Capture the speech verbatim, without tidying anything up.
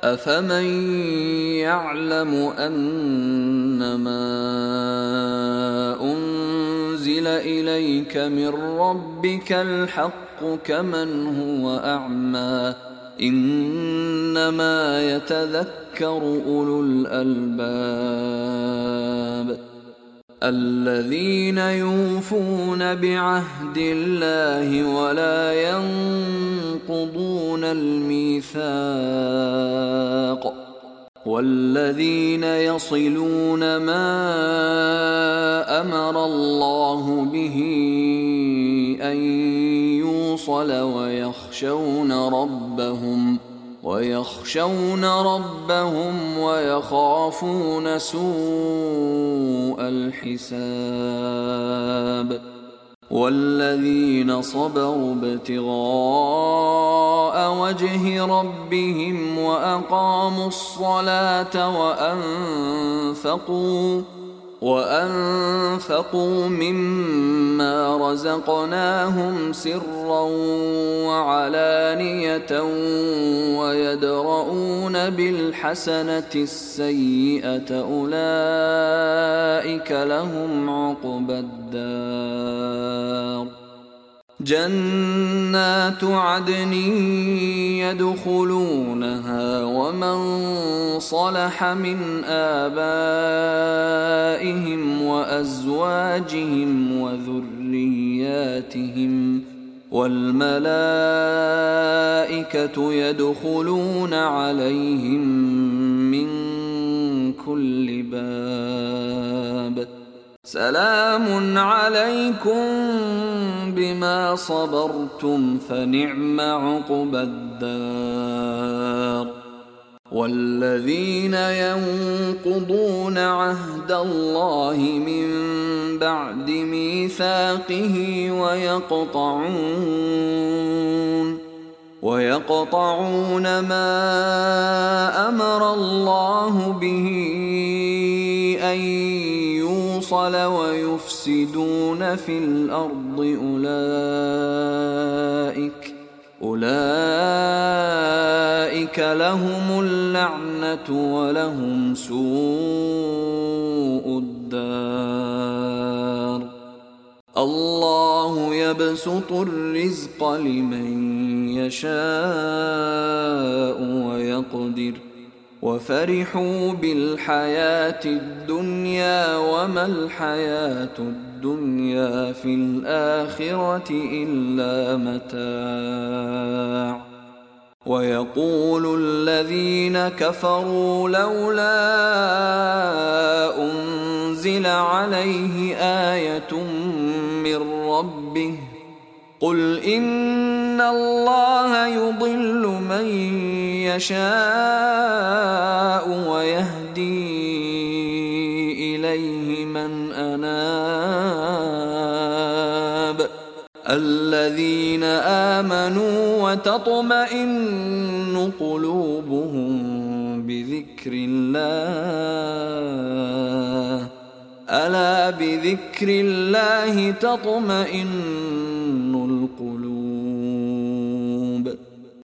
أفمن يعلم أنما أنزل إليك من ربك الحق كمن هو أعمى إنما يتذكر أولو الألباب الذين يوفون بعهد الله ولا ينقضون الميثاق والذين يصلون ما أمر الله به أن يوصل ويخشون ربهم ويخشون ربهم ويخافون سوء الحساب والذين صبروا ابتغاء وجه ربهم وأقاموا الصلاة وأنفقوا وأنفقوا مما رزقناهم سرا وعلانية ويدرؤون بالحسنة السيئة أولئك لهم عقبى الدار جنات عدن يدخلونها ومن صلح من آبائهم وأزواجهم وذرياتهم والملائكة يدخلون عليهم من كل باب سلام عليكم بما صبرتم فنعم عقبى الدار والذين ينقضون عهد الله من بعد ميثاقه ويقطعون ويقطعون ما أمر الله به أن يوصل ويفسدون في الأرض أولئك أولئك لهم اللعنة ولهم سوء الدار الله يبسط الرزق لمن يشاء ويقدر وفرحوا بالحياة الدنيا وما الحياة الدنيا في الآخرة إلا متاع ويقول الذين كفروا لولا أنزل عليه آية من ربه قل إن الله يضل من يشاء ويهدي إليه من أناب الذين آمنوا وتطمئن قلوبهم بذكر الله ألا بذكر الله تطمئن القلوب